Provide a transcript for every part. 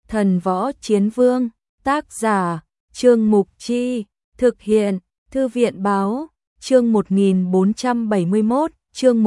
Thần võ chiến vương, tác giả, Trương Mục Chi, thực hiện, Thư viện báo, chương 1471, chương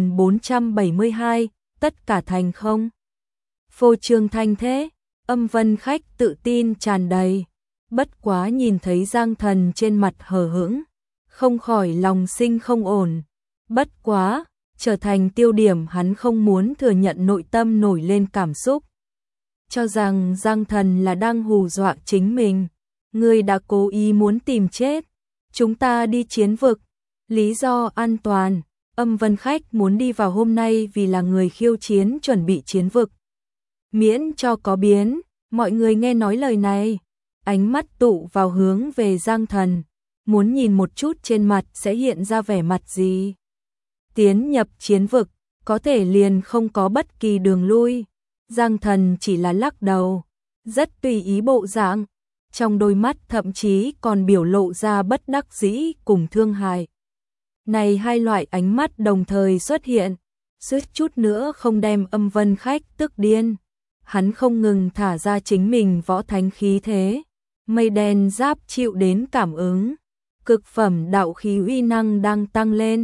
1472, tất cả thành không. Phô trương thanh thế, Âm Vân Khách tự tin tràn đầy, bất quá nhìn thấy Giang Thần trên mặt hờ hững, không khỏi lòng sinh không ổn, bất quá, trở thành tiêu điểm hắn không muốn thừa nhận nội tâm nổi lên cảm xúc. Cho rằng Giang Thần là đang hù dọa chính mình, người đã cố ý muốn tìm chết, chúng ta đi chiến vực, lý do an toàn, Âm Vân Khách muốn đi vào hôm nay vì là người khiêu chiến chuẩn bị chiến vực. Miễn cho có biến, mọi người nghe nói lời này, ánh mắt tụ vào hướng về Giang Thần, muốn nhìn một chút trên mặt sẽ hiện ra vẻ mặt gì. Tiến nhập chiến vực, có thể liền không có bất kỳ đường lui. Giang Thần chỉ là lắc đầu, rất tùy ý bộ dạng, trong đôi mắt thậm chí còn biểu lộ ra bất đắc dĩ cùng thương hại. Này hai loại ánh mắt đồng thời xuất hiện, suýt chút nữa không đem Âm Vân Khách tức điên. Hắn không ngừng thả ra chính mình võ thánh khí thế, mây đen giáp chịu đến cảm ứng, cực phẩm đạo khí uy năng đang tăng lên,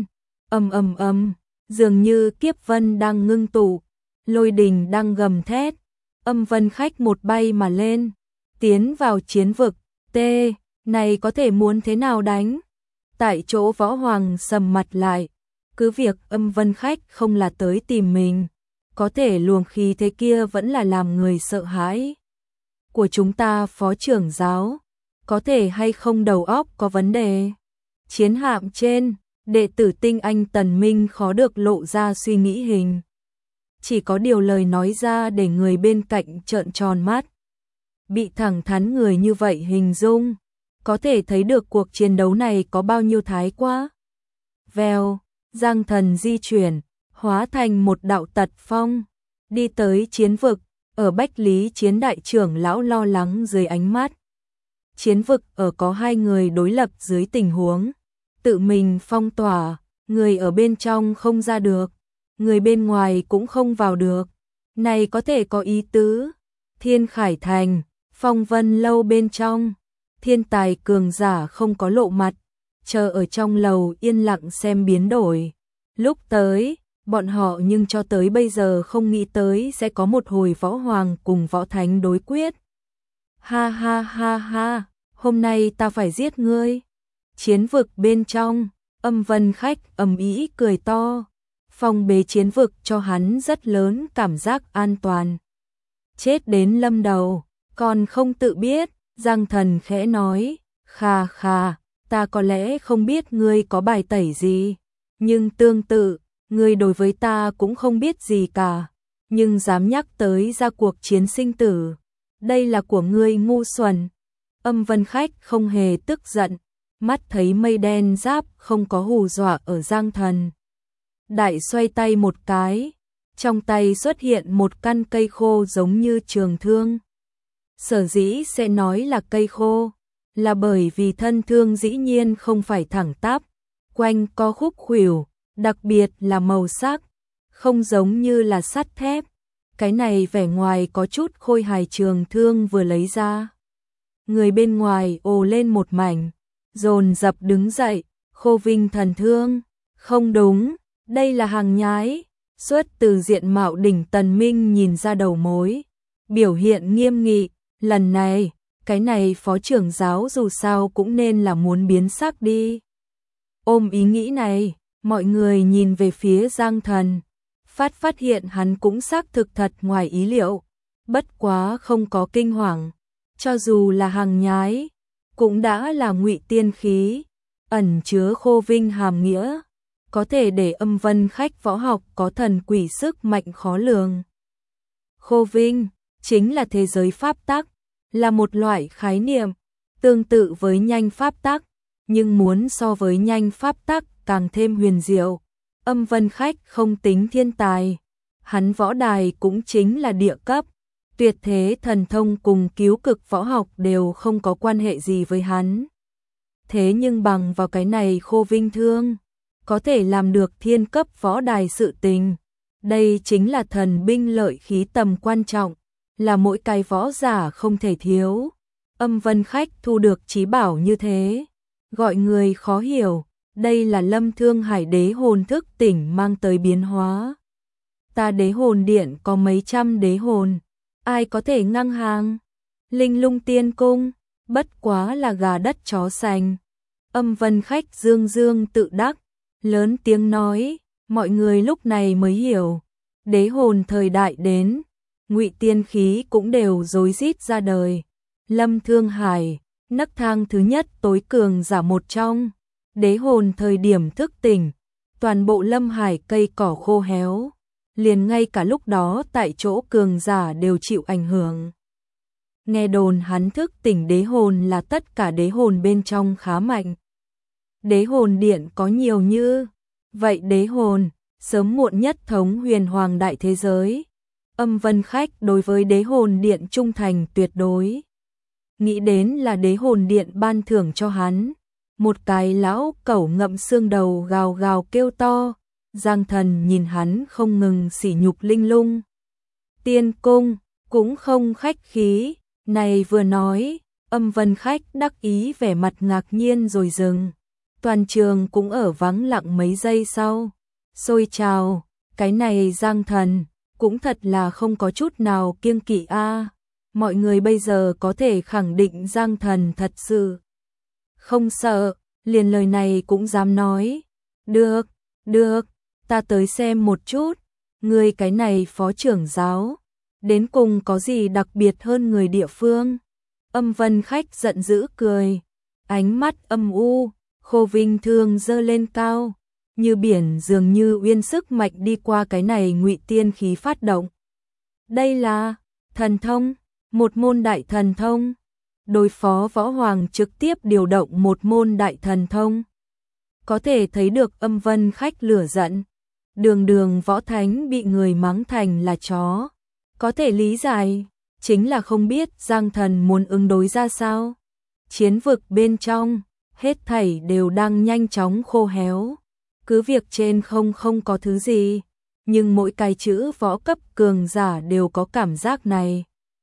dường như kiếp vân đang ngưng tụ, lôi đình đang gầm thét, Âm Vân Khách một bay mà lên, tiến vào chiến vực, này có thể muốn thế nào đánh? Tại chỗ Võ Hoàng sầm mặt lại, cứ việc Âm Vân Khách không là tới tìm mình, có thể luồng khí thế kia vẫn là làm người sợ hãi. Của chúng ta phó trưởng giáo, có thể hay không đầu óc có vấn đề? Chiến hạm trên, đệ tử tinh anh Tần Minh khó được lộ ra suy nghĩ hình. Chỉ có điều lời nói ra để người bên cạnh trợn tròn mắt. Bị thẳng thắn người như vậy hình dung, có thể thấy được cuộc chiến đấu này có bao nhiêu thái quá. Vèo, Giang Thần di chuyển, hóa thành một đạo tật phong, đi tới chiến vực, ở Bách Lý Chiến đại trưởng lão lo lắng dưới ánh mắt. Chiến vực ở có hai người đối lập dưới tình huống, tự mình phong tỏa, người ở bên trong không ra được, người bên ngoài cũng không vào được. Này có thể có ý tứ, Thiên Khải Thành, Phong Vân lâu bên trong, thiên tài cường giả không có lộ mặt, chờ ở trong lầu yên lặng xem biến đổi. Lúc tới, bọn họ nhưng cho tới bây giờ không nghĩ tới sẽ có một hồi võ hoàng cùng võ thánh đối quyết. Ha ha ha ha, hôm nay ta phải giết ngươi. Chiến vực bên trong, Âm Vân Khách ầm ĩ cười to, phong bế chiến vực cho hắn rất lớn cảm giác an toàn. Chết đến lâm đầu, còn không tự biết, Giang Thần khẽ nói, khà khà, ta có lẽ không biết ngươi có bài tẩy gì, nhưng tương tự, ngươi đối với ta cũng không biết gì cả, nhưng dám nhắc tới ra cuộc chiến sinh tử, đây là của ngươi ngu xuẩn. Âm Vân Khách không hề tức giận, mắt thấy mây đen giáp không có hù dọa ở Giang Thần. Đại xoay tay một cái, trong tay xuất hiện một căn cây khô giống như trường thương. Sở dĩ sẽ nói là cây khô, là bởi vì thân thương dĩ nhiên không phải thẳng tắp, quanh co khúc khuỷu, đặc biệt là màu sắc, không giống như là sắt thép. Cái này vẻ ngoài có chút khôi hài trường thương vừa lấy ra. Người bên ngoài ồ lên một mảnh, dồn dập đứng dậy, Khô Vinh thần thương, không đúng, đây là hàng nhái. Xuất từ diện mạo đỉnh Tần Minh nhìn ra đầu mối, biểu hiện nghiêm nghị, lần này, cái này phó trưởng giáo dù sao cũng nên là muốn biến sắc đi. Ôm ý nghĩ này, mọi người nhìn về phía Giang Thần, phát hiện hắn cũng xác thực thật ngoài ý liệu, bất quá không có kinh hoàng, cho dù là hàng nhái, cũng đã là ngụy tiên khí, ẩn chứa Khô Vinh hàm nghĩa, có thể để Âm Vân Khách võ học có thần quỷ sức mạnh khó lường. Khô Vinh chính là thế giới pháp tắc, là một loại khái niệm tương tự với nhanh pháp tắc, nhưng muốn so với nhanh pháp tắc càng thêm huyền diệu. Âm Vân Khách không tính thiên tài, hắn võ đài cũng chính là địa cấp, tuyệt thế thần thông cùng cứu cực võ học đều không có quan hệ gì với hắn. Thế nhưng bằng vào cái này Khô Vinh thương, có thể làm được thiên cấp võ đài sự tình. Đây chính là thần binh lợi khí tầm quan trọng, là mỗi cái võ giả không thể thiếu. Âm Vân Khách thu được chí bảo như thế, gọi người khó hiểu, đây là Lâm Thương Hải đế hồn thức tỉnh mang tới biến hóa. Ta đế hồn điện có mấy trăm đế hồn, ai có thể ngang hàng? Linh Lung Tiên Cung, bất quá là gà đất chó sành. Âm Vân Khách dương dương tự đắc, lớn tiếng nói, mọi người lúc này mới hiểu, đế hồn thời đại đến, ngụy tiên khí cũng đều rối rít ra đời. Lâm Thương Hải, nấc thang thứ nhất tối cường giả một trong, đế hồn thời điểm thức tỉnh, toàn bộ Lâm Hải cây cỏ khô héo, liền ngay cả lúc đó tại chỗ cường giả đều chịu ảnh hưởng. Nghe đồn hắn thức tỉnh đế hồn là tất cả đế hồn bên trong khá mạnh. Đế hồn điện có nhiều như vậy đế hồn, sớm muộn nhất thống huyền hoàng đại thế giới. Âm Vân Khách đối với đế hồn điện trung thành tuyệt đối. Nghĩ đến là đế hồn điện ban thưởng cho hắn. Một cái lão cẩu ngậm xương đầu gào gào kêu to. Giang Thần nhìn hắn không ngừng sỉ nhục Linh Lung Tiên Cung, cũng không khách khí. Này vừa nói, Âm Vân Khách đắc ý vẻ mặt ngạc nhiên rồi dừng. Toàn trường cũng ở vắng lặng mấy giây sau. Xôi trào, cái này Giang Thần, cũng thật là không có chút nào kiêng kỵ a. Mọi người bây giờ có thể khẳng định Giang Thần thật sự không sợ, liền lời này cũng dám nói. Được, được, ta tới xem một chút, người cái này phó trưởng giáo, đến cùng có gì đặc biệt hơn người địa phương. Âm Vân Khách giận dữ cười, ánh mắt âm u, khô vinh thương dơ lên cao, như biển dường như uyên sức mạnh đi qua cái này ngụy tiên khí phát động. Đây là thần thông, một môn đại thần thông. Đối phó võ hoàng trực tiếp điều động một môn đại thần thông. Có thể thấy được Âm Vân Khách lửa giận. Đường đường võ thánh bị người mắng thành là chó. Có thể lý giải, chính là không biết Giang Thần muốn ứng đối ra sao. Chiến vực bên trong, hết thảy đều đang nhanh chóng khô héo. Cứ việc trên không có thứ gì, nhưng mỗi cái chữ võ cấp cường giả đều có cảm giác này.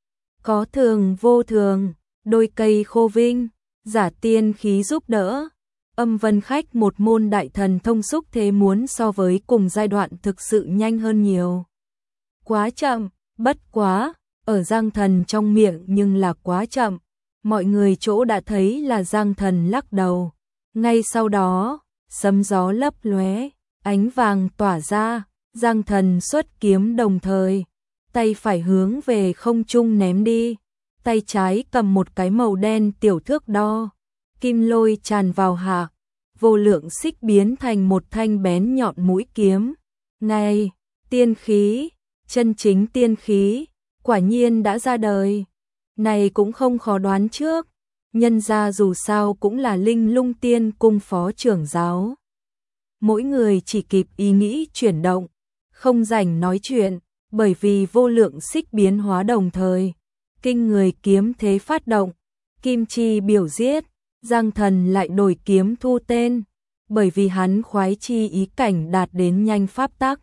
Có thường vô thường, đôi cây khô vinh, giả tiên khí giúp đỡ. Âm Vân Khách một môn đại thần thông xúc thế muốn so với cùng giai đoạn thực sự nhanh hơn nhiều. Quá chậm, bất quá, ở Giang Thần trong miệng nhưng là quá chậm. Mọi người chỗ đã thấy là Giang Thần lắc đầu. Ngay sau đó, sấm gió lấp lóe, ánh vàng tỏa ra, Giang Thần xuất kiếm đồng thời, tay phải hướng về không trung ném đi, tay trái cầm một cái màu đen tiểu thước đo, kim lôi tràn vào hạ, vô lượng xích biến thành một thanh bén nhọn mũi kiếm. Ngay, tiên khí, chân chính tiên khí, quả nhiên đã ra đời. Này cũng không khó đoán trước, nhân ra dù sao cũng là Linh Lung Tiên Cung phó trưởng giáo. Mỗi người chỉ kịp ý nghĩ chuyển động, không rảnh nói chuyện, bởi vì vô lượng xích biến hóa đồng thời. Kinh người kiếm thế phát động, kim chi biểu giết, Giang Thần lại đổi kiếm thu tên, bởi vì hắn khoái chi ý cảnh đạt đến nhanh pháp tắc.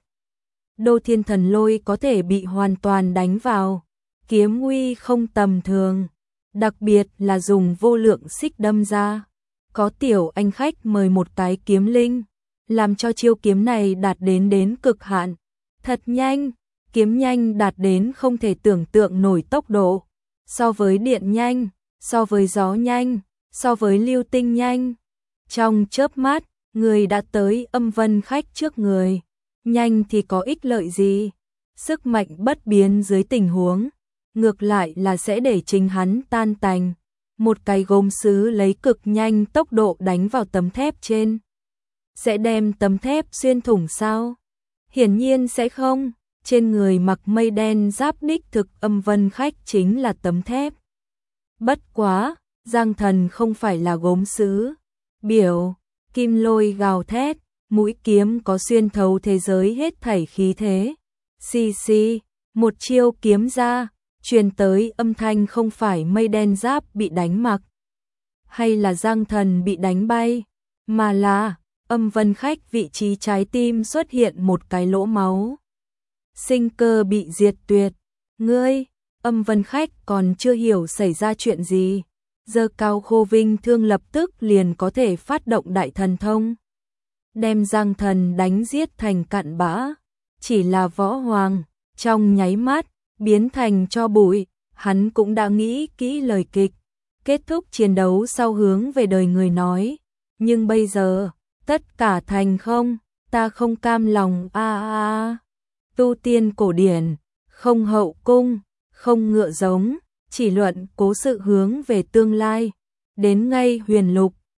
Đô Thiên Thần Lôi có thể bị hoàn toàn đánh vào, kiếm uy không tầm thường, đặc biệt là dùng vô lượng xích đâm ra. Có tiểu anh khách mời một cái kiếm linh, làm cho chiêu kiếm này đạt đến cực hạn. Thật nhanh, kiếm nhanh đạt đến không thể tưởng tượng nổi tốc độ, so với điện nhanh, so với gió nhanh, so với lưu tinh nhanh. Trong chớp mắt, người đã tới Âm Vân Khách trước người. Nhanh thì có ích lợi gì? Sức mạnh bất biến dưới tình huống, ngược lại là sẽ để chính hắn tan tành. Một cái gốm sứ lấy cực nhanh tốc độ đánh vào tấm thép trên. Sẽ đem tấm thép xuyên thủng sao? Hiển nhiên sẽ không. Trên người mặc mây đen giáp đích thực Âm Vân Khách chính là tấm thép. Bất quá, Giang Thần không phải là gốm sứ. Biểu, kim lôi gào thét, mũi kiếm có xuyên thấu thế giới hết thảy khí thế. Xì xì, một chiêu kiếm ra, truyền tới âm thanh không phải mây đen giáp bị đánh mặc, hay là Giang Thần bị đánh bay, mà là Âm Vân Khách vị trí trái tim xuất hiện một cái lỗ máu. Sinh cơ bị diệt tuyệt. Ngươi, Âm Vân Khách còn chưa hiểu xảy ra chuyện gì, giơ cao Khô Vinh thương lập tức liền có thể phát động đại thần thông, đem Giang Thần đánh giết thành cặn bã. Chỉ là Võ Hoàng, trong nháy mắt biến thành tro bụi, hắn cũng đã nghĩ kỹ lời kịch, kết thúc chiến đấu sau hướng về đời người nói, nhưng bây giờ, tất cả thành không, ta không cam lòng Tu tiên cổ điển, không hậu cung, không ngựa giống, chỉ luận cố sự hướng về tương lai, đến ngay huyền lục,